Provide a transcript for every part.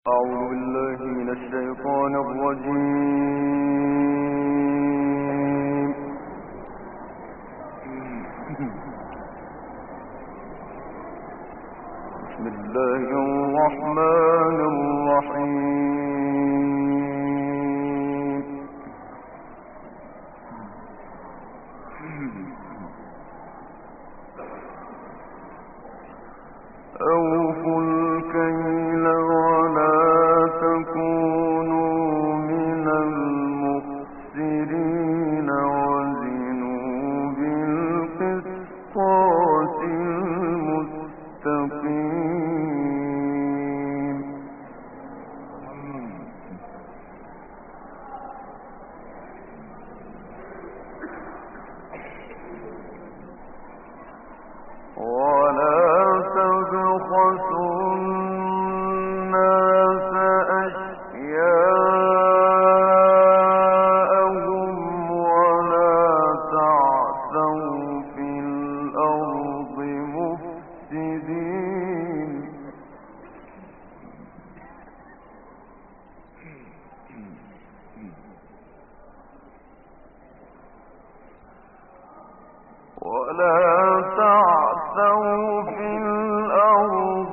أعوذ بالله من الشيطان الرجيم. بسم الله الرحمن الرحيم. أوفوا الكيل ولا تكونوا من المخسرين وزنوا بالقسطاس المستقيم. ولا تبخسوا الناس أشياءهم ولا تعثوا في الأرض مفسدين. ولا تعثوا في الأرض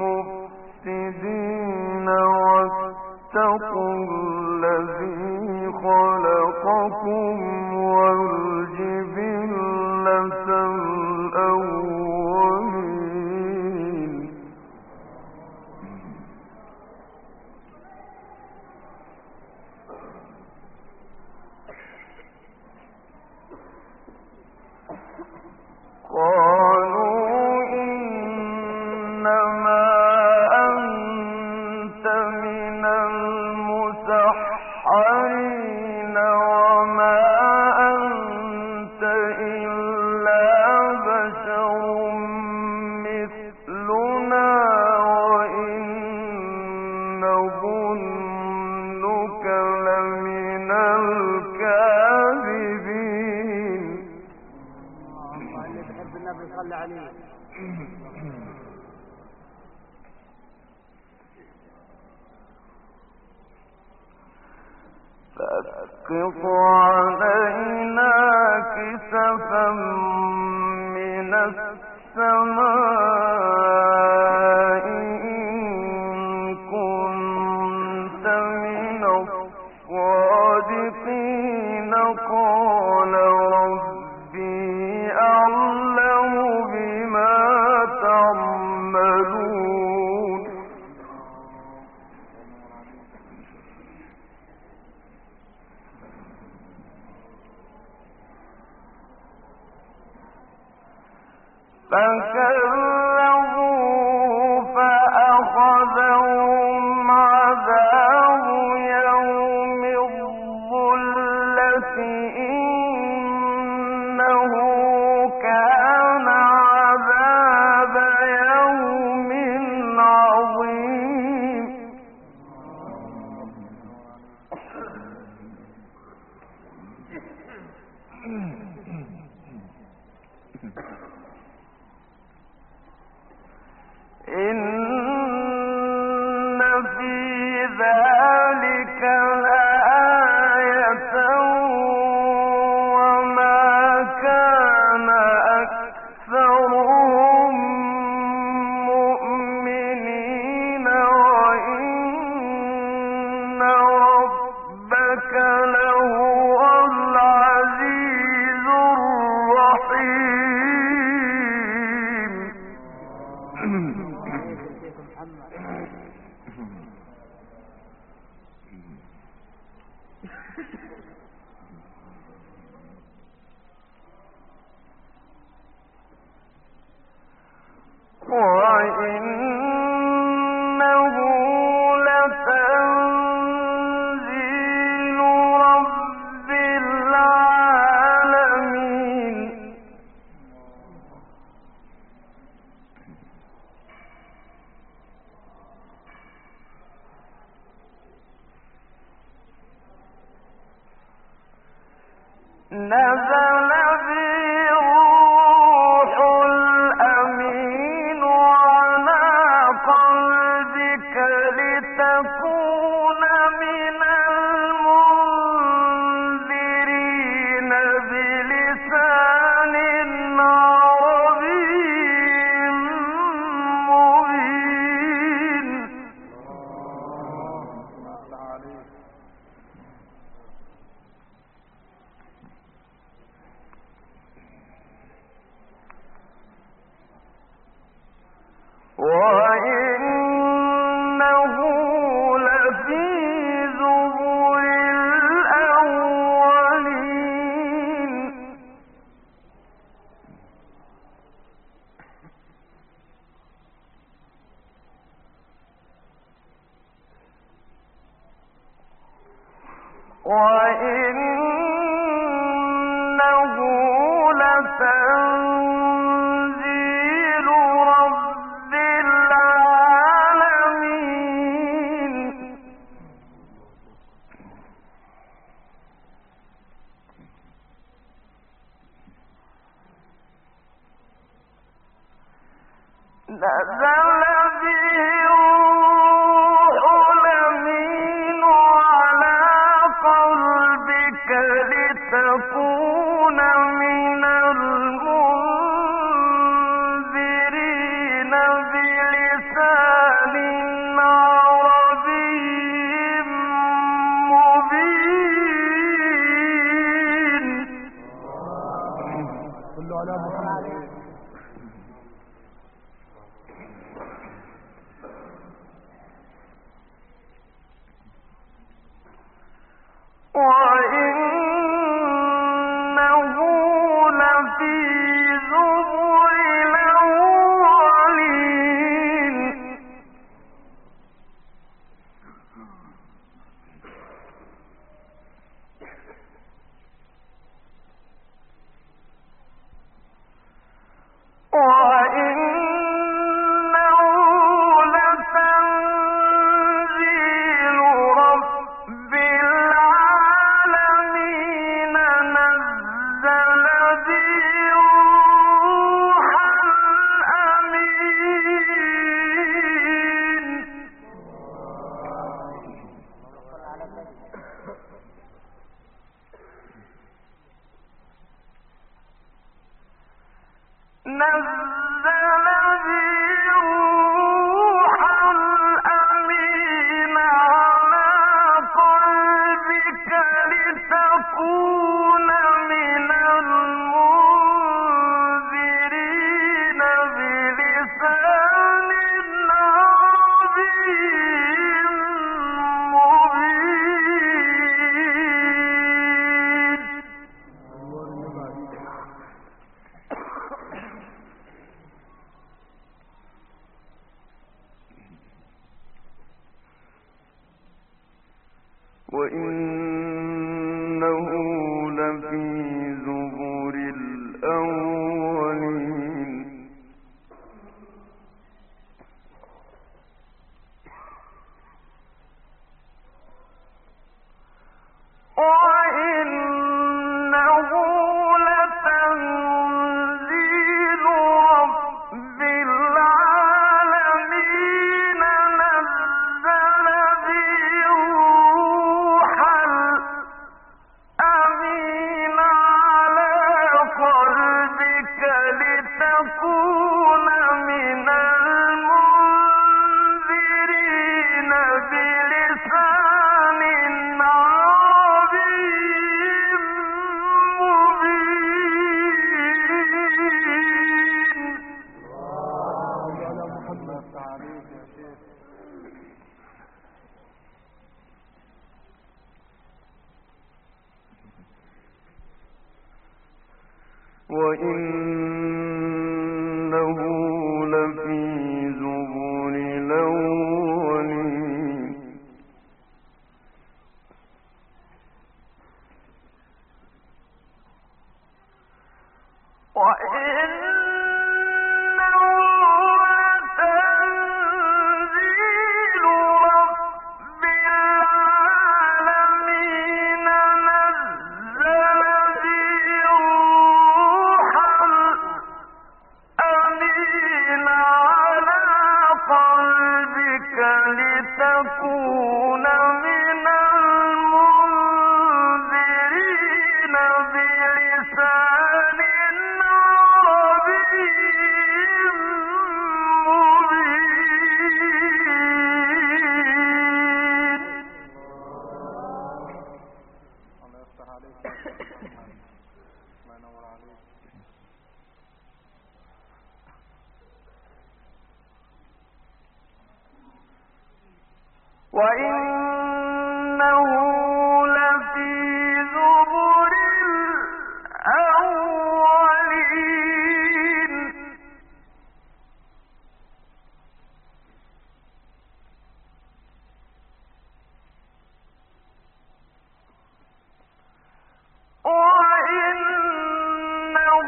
مفسدين واتقوا الذي خلقكم والجبلة الأولين. قالوا إنما أنت من المسحرين وما أنت إلا بشر مثلنا وإن نظنك لمن الكاذبين. صلى عليه. فاسقط علينا كسفا من السماء إن كنت من الصادقين. قال ربي أعلم بما تعملون. فكذبوه فأخذهم عذاب يوم الظلة إنه كان عذاب يوم عظيم. إن في ذلك لآية وما كان أكثرهم مؤمنين وإن ربك لهو العزيز الرحيم. وإنه لتنزيل رب العالمين. نزل به الروح الأمين على قلبك لتكون من المنذرين بلسان عربي مبين. وإنه لفي زبر الأولين. وإنه لتنزيل رب العالمين. نزل به الروح الأمين على قلبك لتكون من المنذرين بلسان عربي مبين. صلوا على محمد. وإنه لفي زبر الأولين. وإنه لتنزيل رب العالمين نزل به الروح الأمين. نزل به الروح الأمين على قلبك لتكون من المنذرين بلسان عربي مبين. وإنه لفي زبر الأولين. وإنه لتنزيل رب العالمين نزل به الروح الأمين على قلبك لتكون من المنذرين بلسان عربي مبين. على محمد. وإنه لفي زبر الأولين. وإنه لتنزيل رب العالمين نزل به الروح لتكون من المنذرين بلسان عربي مبين. الله يفتح عليك. الله ينور عليك. وإنه لفي زبر الأولين. وإنه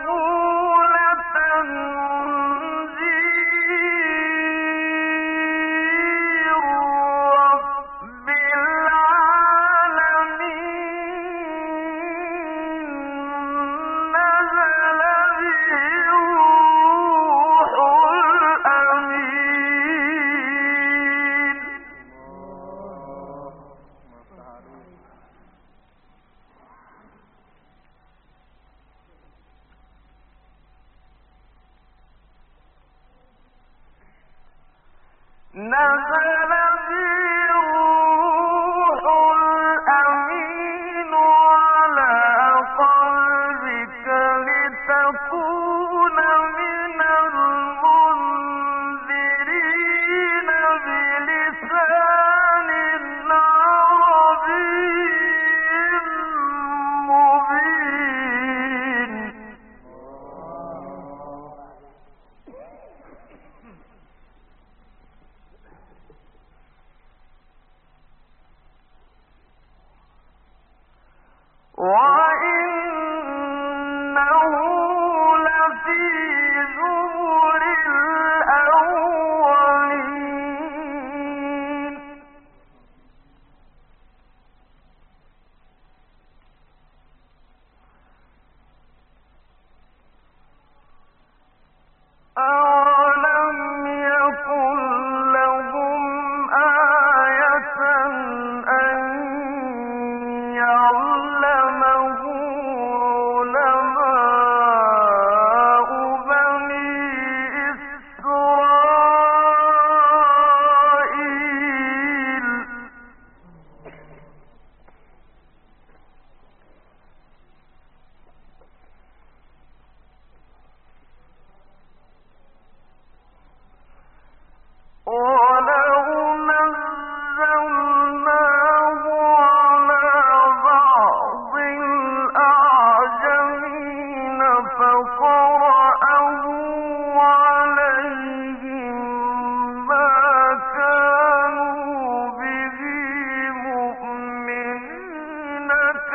لتنزيل رب العالمين. نزل به الروح الأمين. الله يفتح عليك. نزل به الروح الأمين على قلبك لتكون من المنذرين بلسان عربي مبين. وإنه لفي زبر الأولين. أولم يكن لهم آية أن يعلمه علماء بني إسرائيل. ولو نزلناه على بعض الأعجمين فقرأه عليهم ما كانوا به مؤمنين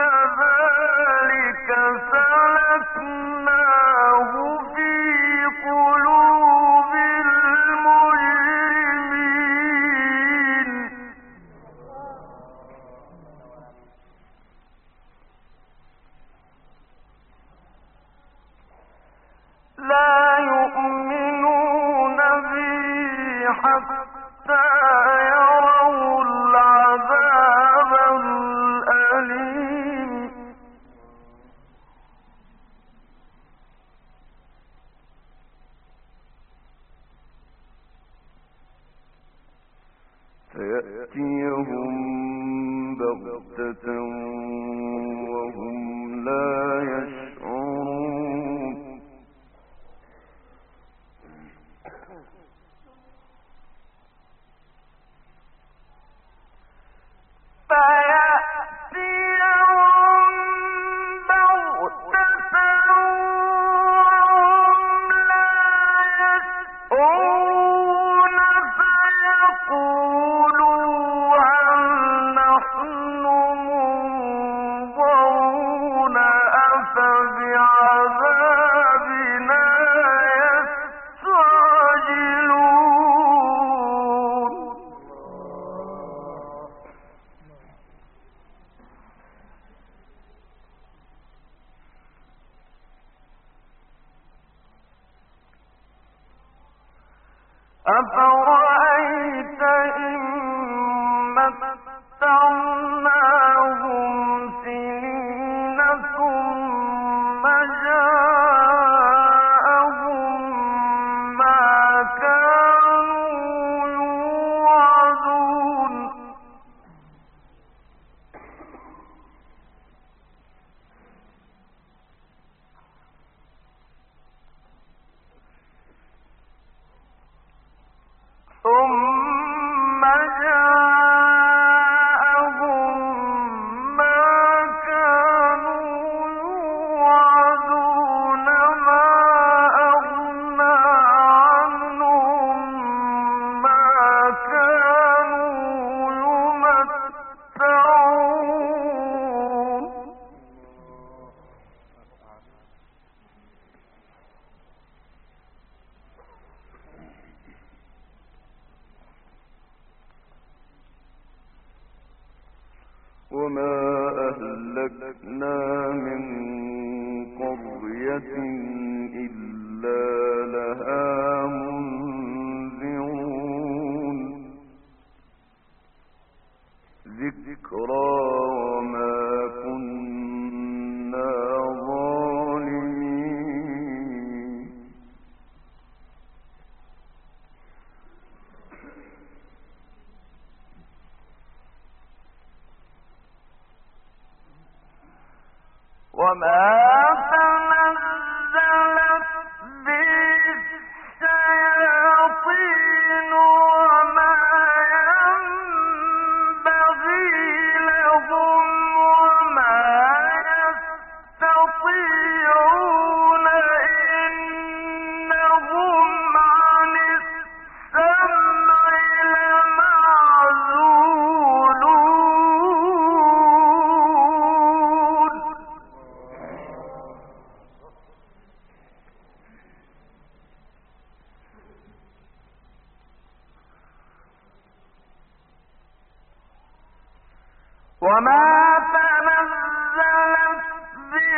كذلك سلكناه في قلوب المجرمين. لا يؤمنون به حتى يروا العذاب الأليم. فيأتيهم بغتة وهم لا يشعرون. فيأتيهم بغتة وهم لا يشعرون فيقولوا هل نحن منظرون أفبعذابنا يستعجلون. أفرأيت إن قرية إلا لها منذرون ذكرى وما كنا ظالمين وما تنزلت به الشياطين وما ينبغي لهم وما يستطيعون إنهم عن السمع لمعزولون وما تنزلت به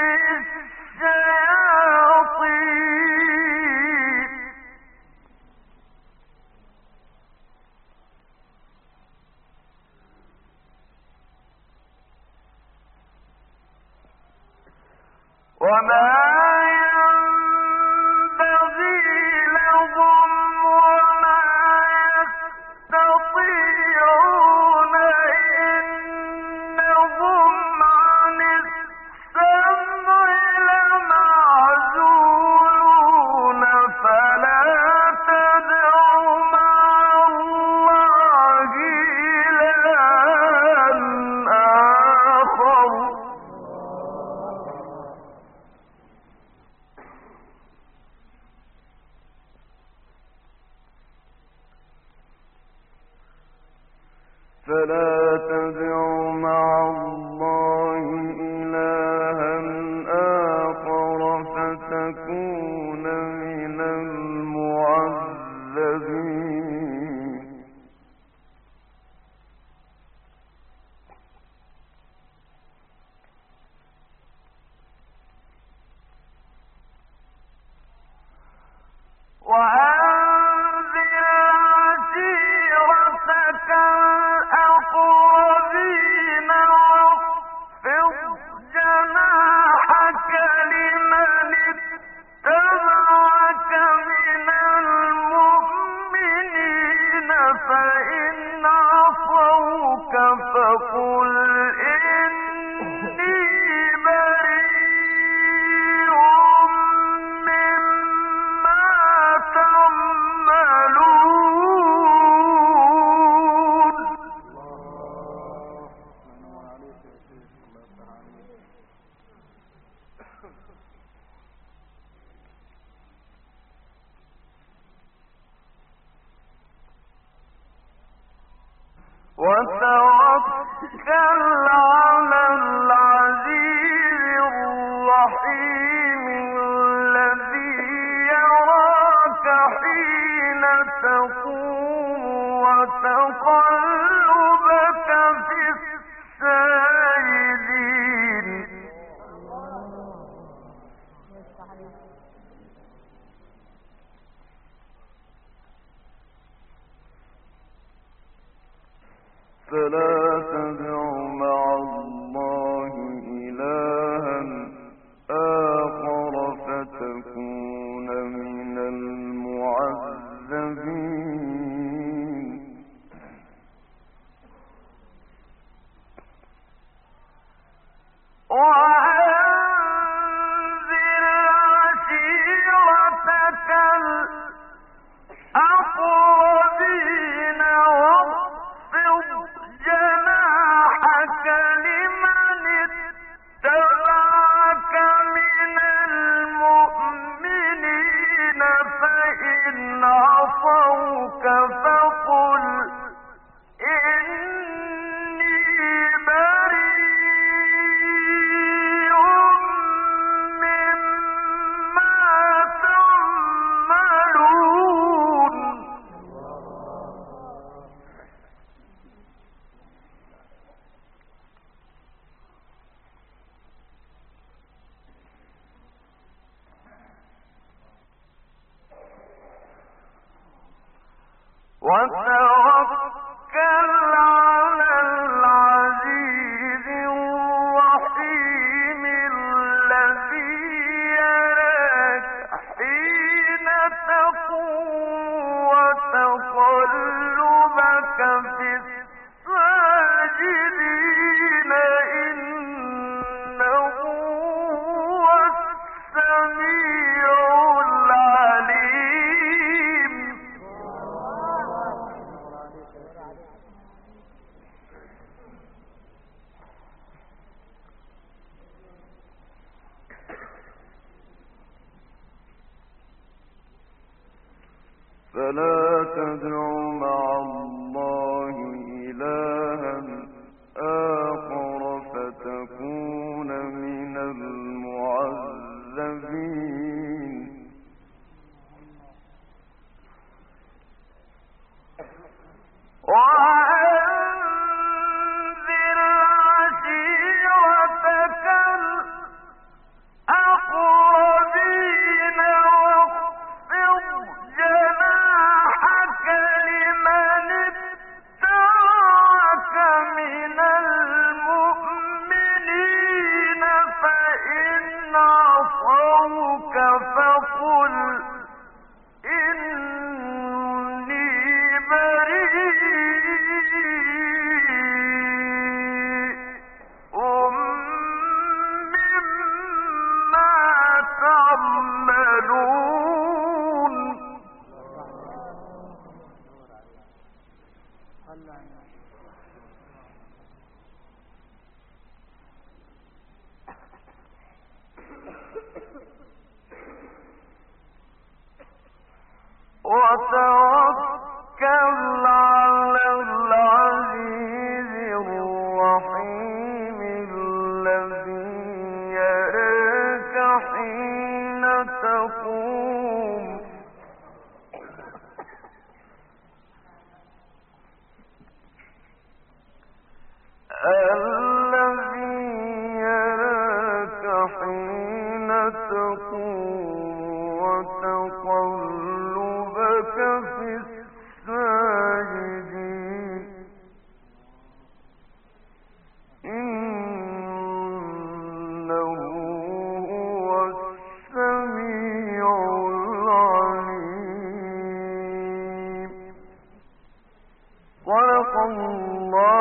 الشياطين وما ينبغي لهم وما يستطيعون إنهم عن السمع لمعزولون فلا تدع مع الله إلها آخر فلا تدع مع الله إلها آخر فتكون من المعذبين وأنذر عشيرتك الأقربين واخفض جناحك لمن اتبعك من المؤمنين فإن عصوك فقل إني بريء مما تعملون وتوكل على العزيز الرحيم الذي يراك حين تقوم وتقلبك في الساجدين فلا تدع مع الله إلها آخر فتكون من المعذبين وأنذر عشيرتك الأقربين واخفض جناحك فلا تدع مع الله إلها آخر فتكون من المعذبين وأنذر عشيرتك الأقربين واخفض جناحك لمن اتبعك من المؤمنين فإن عصوك فقل إني بريء مما تعملون وتوكل على العزيز الرحيم الذي يراك حين تقوم الذي يراك حين تقوم وتقلبك في الساجدين إنه هو السميع العليم صدق الله